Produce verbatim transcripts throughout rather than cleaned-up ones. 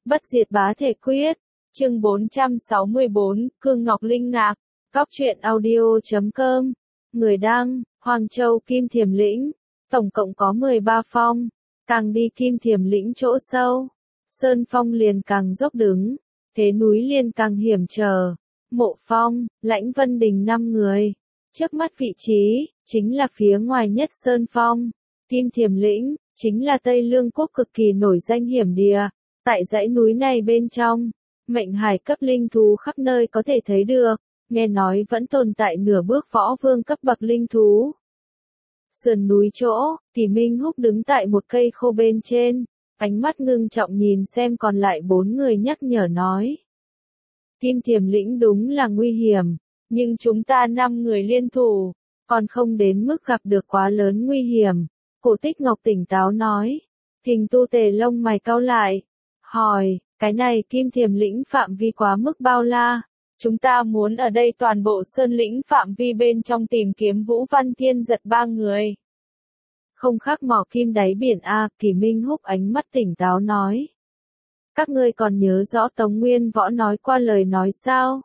Bất diệt bá thể quyết. Chương bốn trăm sáu mươi bốn, Cương Ngọc Linh Ngạc. Góc truyện audio chấm com. Người đăng, Hoàng Châu Kim Thiềm Lĩnh. Tổng cộng có mười ba phong. Càng đi Kim Thiềm Lĩnh chỗ sâu, sơn phong liền càng dốc đứng, thế núi liền càng hiểm trở. Mộ Phong, Lãnh Vân Đình năm người. Trước mắt vị trí, chính là phía ngoài nhất sơn phong. Kim Thiềm Lĩnh, chính là Tây Lương quốc cực kỳ nổi danh hiểm địa. Tại dãy núi này bên trong, mệnh hải cấp linh thú khắp nơi có thể thấy được, nghe nói vẫn tồn tại nửa bước võ vương cấp bậc linh thú. Sườn núi chỗ, Kỳ Minh Húc đứng tại một cây khô bên trên, ánh mắt ngưng trọng nhìn xem còn lại bốn người nhắc nhở nói. Kim Thiềm Lĩnh đúng là nguy hiểm, nhưng chúng ta năm người liên thủ, còn không đến mức gặp được quá lớn nguy hiểm. Cổ Tích Ngọc tỉnh táo nói. Hình Tu Tề lông mày cau lại, hỏi, cái này Kim Thiềm Lĩnh phạm vi quá mức bao la, chúng ta muốn ở đây toàn bộ sơn lĩnh phạm vi bên trong tìm kiếm Vũ Văn Thiên Giật ba người. Không khác mỏ kim đáy biển a, Kỳ Minh Húc ánh mắt tỉnh táo nói. Các ngươi còn nhớ rõ Tống Nguyên Võ nói qua lời nói sao?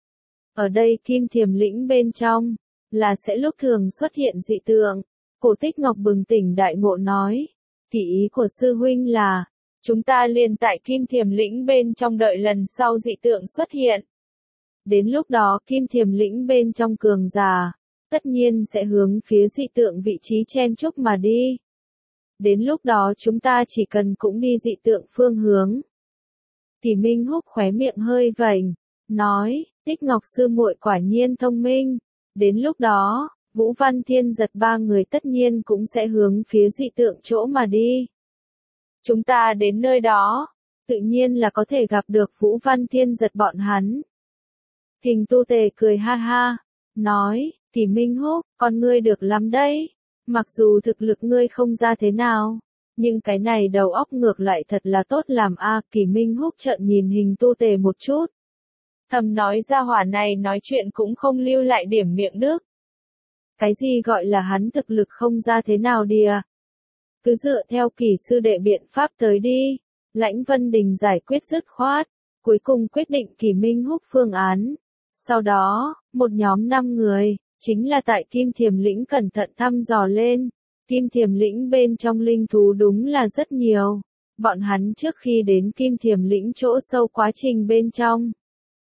Ở đây Kim Thiềm Lĩnh bên trong, là sẽ lúc thường xuất hiện dị tượng. Cổ Tích Ngọc bừng tỉnh đại ngộ nói. Thì ý của sư huynh là, chúng ta liền tại Kim Thiềm Lĩnh bên trong đợi lần sau dị tượng xuất hiện. Đến lúc đó Kim Thiềm Lĩnh bên trong cường giả, tất nhiên sẽ hướng phía dị tượng vị trí chen chúc mà đi. Đến lúc đó chúng ta chỉ cần cũng đi dị tượng phương hướng. Kỳ Minh Húc khóe miệng hơi vành, nói, Tích Ngọc sư muội quả nhiên thông minh. Đến lúc đó, Vũ Văn Thiên Giật ba người tất nhiên cũng sẽ hướng phía dị tượng chỗ mà đi. Chúng ta đến nơi đó, tự nhiên là có thể gặp được Vũ Văn Thiên Giật bọn hắn. Hình Tu Tề cười ha ha, nói, Kỳ Minh Húc, con ngươi được lắm đấy. Mặc dù thực lực ngươi không ra thế nào, nhưng cái này đầu óc ngược lại thật là tốt làm a. À, Kỳ Minh Húc trợn nhìn Hình Tu Tề một chút. Thầm nói ra hỏa này nói chuyện cũng không lưu lại điểm miệng đức. Cái gì gọi là hắn thực lực không ra thế nào đìa? Cứ dựa theo Kỳ sư đệ biện pháp tới đi. Lãnh Vân Đình giải quyết dứt khoát, cuối cùng quyết định Kỳ Minh Húc phương án. Sau đó, một nhóm năm người, chính là tại Kim Thiềm Lĩnh cẩn thận thăm dò lên. Kim Thiềm Lĩnh bên trong linh thú đúng là rất nhiều. Bọn hắn trước khi đến Kim Thiềm Lĩnh chỗ sâu quá trình bên trong,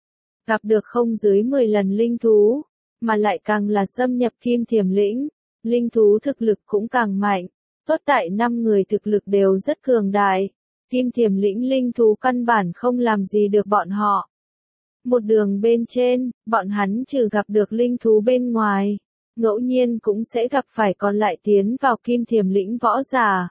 gặp được không dưới mười lần linh thú, mà lại càng là xâm nhập Kim Thiềm Lĩnh, linh thú thực lực cũng càng mạnh. Tốt tại năm người thực lực đều rất cường đại, Kim Thiềm Lĩnh linh thú căn bản không làm gì được bọn họ. Một đường bên trên, bọn hắn trừ gặp được linh thú bên ngoài, ngẫu nhiên cũng sẽ gặp phải còn lại tiến vào Kim Thiềm Lĩnh võ giả.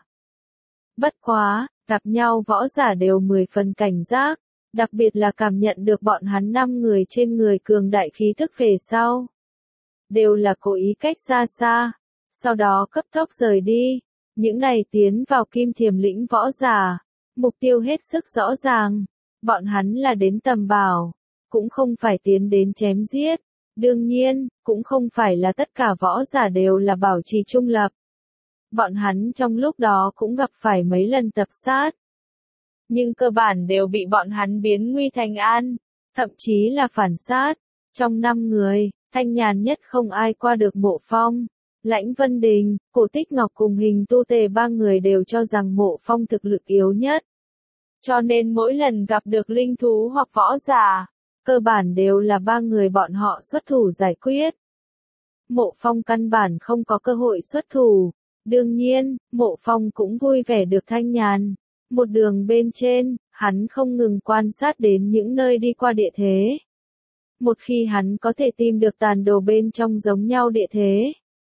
Bất quá, gặp nhau võ giả đều mười phần cảnh giác, đặc biệt là cảm nhận được bọn hắn năm người trên người cường đại khí tức về sau. Đều là cố ý cách xa xa, sau đó cấp tốc rời đi. Những này tiến vào Kim Thiềm Lĩnh võ giả, mục tiêu hết sức rõ ràng, bọn hắn là đến tầm bảo, cũng không phải tiến đến chém giết. Đương nhiên, cũng không phải là tất cả võ giả đều là bảo trì trung lập. Bọn hắn trong lúc đó cũng gặp phải mấy lần tập sát. Nhưng cơ bản đều bị bọn hắn biến nguy thành an, thậm chí là phản sát. Trong năm người, thanh nhàn nhất không ai qua được Mộ Phong. Lãnh Vân Đình, Cổ Tích Ngọc cùng Hình Tu Tề ba người đều cho rằng Mộ Phong thực lực yếu nhất. Cho nên mỗi lần gặp được linh thú hoặc võ giả, cơ bản đều là ba người bọn họ xuất thủ giải quyết. Mộ Phong căn bản không có cơ hội xuất thủ. Đương nhiên, Mộ Phong cũng vui vẻ được thanh nhàn. Một đường bên trên, hắn không ngừng quan sát đến những nơi đi qua địa thế. Một khi hắn có thể tìm được tàn đồ bên trong giống nhau địa thế,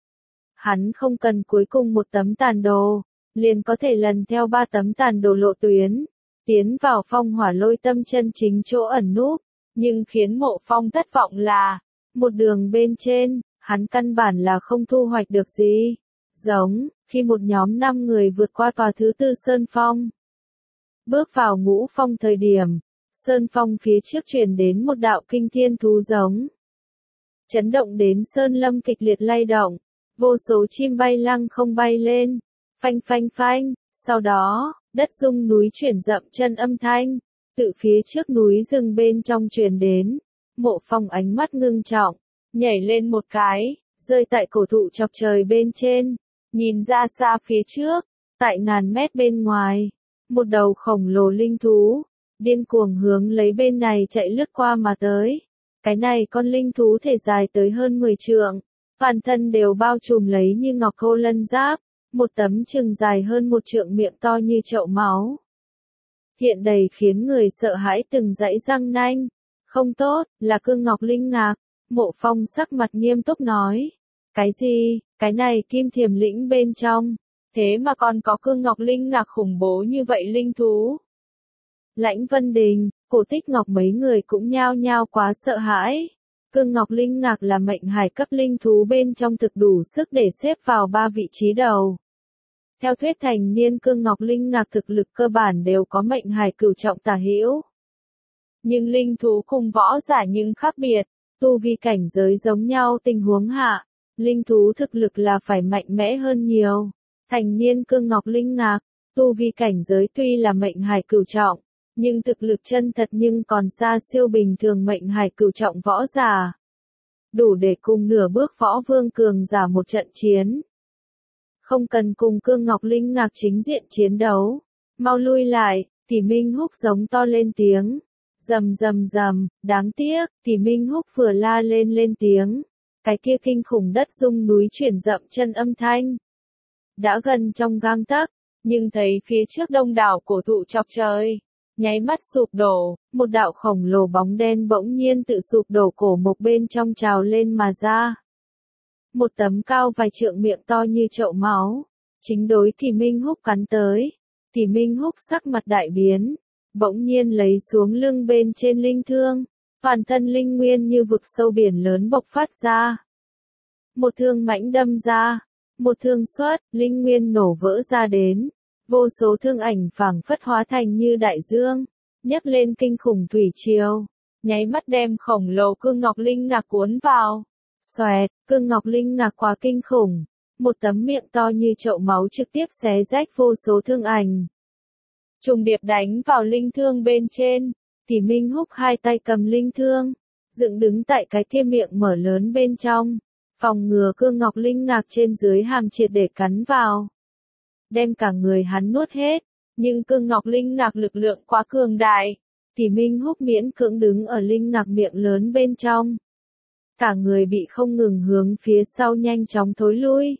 hắn không cần cuối cùng một tấm tàn đồ, liền có thể lần theo ba tấm tàn đồ lộ tuyến, tiến vào Phong Hỏa Lôi Tâm chân chính chỗ ẩn núp. Nhưng khiến Mộ Phong thất vọng là, một đường bên trên, hắn căn bản là không thu hoạch được gì. Giống, khi một nhóm năm người vượt qua tòa thứ tư Sơn Phong, bước vào Ngũ Phong thời điểm, Sơn Phong phía trước truyền đến một đạo kinh thiên thú giống. Chấn động đến Sơn Lâm kịch liệt lay động, vô số chim bay lăng không bay lên, phanh phanh phanh, sau đó, đất rung núi chuyển dậm chân âm thanh, tự phía trước núi rừng bên trong truyền đến. Mộ Phong ánh mắt ngưng trọng, nhảy lên một cái, rơi tại cổ thụ chọc trời bên trên, nhìn ra xa phía trước, tại ngàn mét bên ngoài, một đầu khổng lồ linh thú, điên cuồng hướng lấy bên này chạy lướt qua mà tới. Cái này con linh thú thể dài tới hơn mười trượng, toàn thân đều bao trùm lấy như ngọc khô lân giáp, một tấm chừng dài hơn một trượng miệng to như chậu máu. Hiện đầy khiến người sợ hãi từng dãy răng nanh. Không tốt, là cương ngọc linh ngạc. Mộ Phong sắc mặt nghiêm túc nói. Cái gì, cái này kim thiềm lĩnh bên trong, thế mà còn có cương ngọc linh ngạc khủng bố như vậy linh thú. Lãnh Vân Đình, Cổ Tích Ngọc mấy người cũng nhao nhao quá sợ hãi. Cương ngọc linh ngạc là mệnh hải cấp linh thú bên trong thực đủ sức để xếp vào ba vị trí đầu. Theo thuyết thành niên cương ngọc linh ngạc thực lực cơ bản đều có mệnh hải cửu trọng tả hữu. Nhưng linh thú cùng võ giả nhưng khác biệt, tu vi cảnh giới giống nhau tình huống hạ, linh thú thực lực là phải mạnh mẽ hơn nhiều. Thành niên cương ngọc linh ngạc, tu vi cảnh giới tuy là mệnh hải cửu trọng, nhưng thực lực chân thật nhưng còn xa siêu bình thường mệnh hải cửu trọng võ giả. Đủ để cùng nửa bước võ vương cường giả một trận chiến. Không cần cùng cương ngọc linh ngạc chính diện chiến đấu, mau lui lại, Tỷ Minh Húc giống to lên tiếng. Rầm rầm rầm, đáng tiếc, Tỷ Minh Húc vừa la lên lên tiếng. Cái kia kinh khủng đất rung núi chuyển dậm chân âm thanh. Đã gần trong gang tấc, nhưng thấy phía trước đông đảo cổ thụ chọc trời. Nháy mắt sụp đổ, một đạo khổng lồ bóng đen bỗng nhiên tự sụp đổ cổ một bên trong trào lên mà ra. Một tấm cao vài trượng miệng to như chậu máu, chính đối Tỷ Minh Húc cắn tới. Tỷ Minh Húc sắc mặt đại biến, bỗng nhiên lấy xuống lưng bên trên linh thương, toàn thân linh nguyên như vực sâu biển lớn bộc phát ra. Một thương mãnh đâm ra, một thương xuất, linh nguyên nổ vỡ ra đến, vô số thương ảnh phảng phất hóa thành như đại dương, nhấc lên kinh khủng thủy triều, nháy mắt đem khổng lồ cương ngọc linh ngạc cuốn vào. Xoẹt, cương ngọc linh ngạc quá kinh khủng, một tấm miệng to như chậu máu trực tiếp xé rách vô số thương ảnh. Trùng điệp đánh vào linh thương bên trên, Tỷ Minh Húc hai tay cầm linh thương, dựng đứng tại cái kia miệng mở lớn bên trong, phòng ngừa cương ngọc linh ngạc trên dưới hàm triệt để cắn vào. Đem cả người hắn nuốt hết, nhưng cương ngọc linh ngạc lực lượng quá cường đại, Tỷ Minh Húc miễn cưỡng đứng ở linh ngạc miệng lớn bên trong. Cả người bị không ngừng hướng phía sau nhanh chóng thối lui.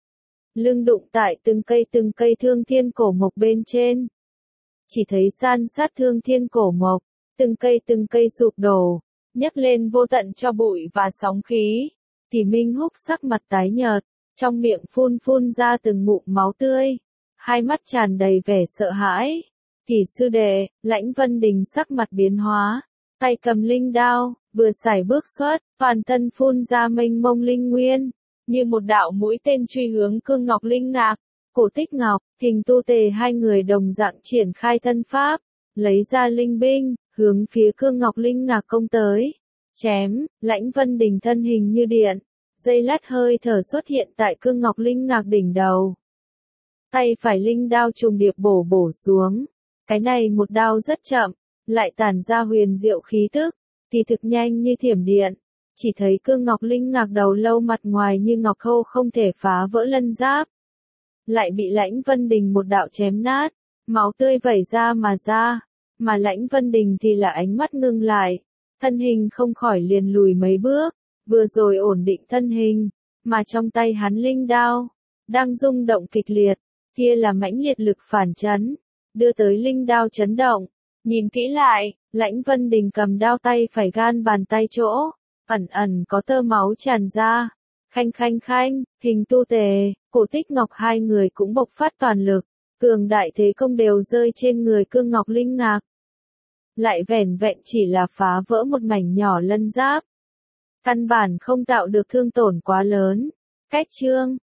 Lưng đụng tại từng cây từng cây thương thiên cổ mộc bên trên. Chỉ thấy san sát thương thiên cổ mộc, từng cây từng cây sụp đổ, nhấc lên vô tận cho bụi và sóng khí. Tỷ Minh Húc sắc mặt tái nhợt, trong miệng phun phun ra từng ngụm máu tươi, hai mắt tràn đầy vẻ sợ hãi. Tỷ sư đệ, Lãnh Vân Đình sắc mặt biến hóa, tay cầm linh đao, vừa sải bước xuất, toàn thân phun ra mênh mông linh nguyên, như một đạo mũi tên truy hướng cương ngọc linh ngạc. Cổ Tích Ngọc, Hình Tu Tề hai người đồng dạng triển khai thân pháp, lấy ra linh binh, hướng phía cương ngọc linh ngạc công tới. Chém, Lãnh Vân Đình thân hình như điện, dây lát hơi thở xuất hiện tại cương ngọc linh ngạc đỉnh đầu. Tay phải linh đao trùng điệp bổ bổ xuống, cái này một đao rất chậm, lại tản ra huyền diệu khí tức, kỳ thực nhanh như thiểm điện. Chỉ thấy cương ngọc linh ngạc đầu lâu mặt ngoài như ngọc khâu không thể phá vỡ lân giáp. Lại bị Lãnh Vân Đình một đạo chém nát, máu tươi vẩy ra mà ra, mà Lãnh Vân Đình thì là ánh mắt ngưng lại, thân hình không khỏi liền lùi mấy bước, vừa rồi ổn định thân hình, mà trong tay hắn linh đao, đang rung động kịch liệt, kia là mãnh liệt lực phản chấn, đưa tới linh đao chấn động. Nhìn kỹ lại, Lãnh Vân Đình cầm đao tay phải gan bàn tay chỗ, ẩn ẩn có tơ máu tràn ra. Khanh khanh khanh, Hình Tu Tề, Cổ Tích Ngọc hai người cũng bộc phát toàn lực, cường đại thế công đều rơi trên người cương ngọc linh ngạc. Lại vẻn vẹn chỉ là phá vỡ một mảnh nhỏ lân giáp. Căn bản không tạo được thương tổn quá lớn. Cách chương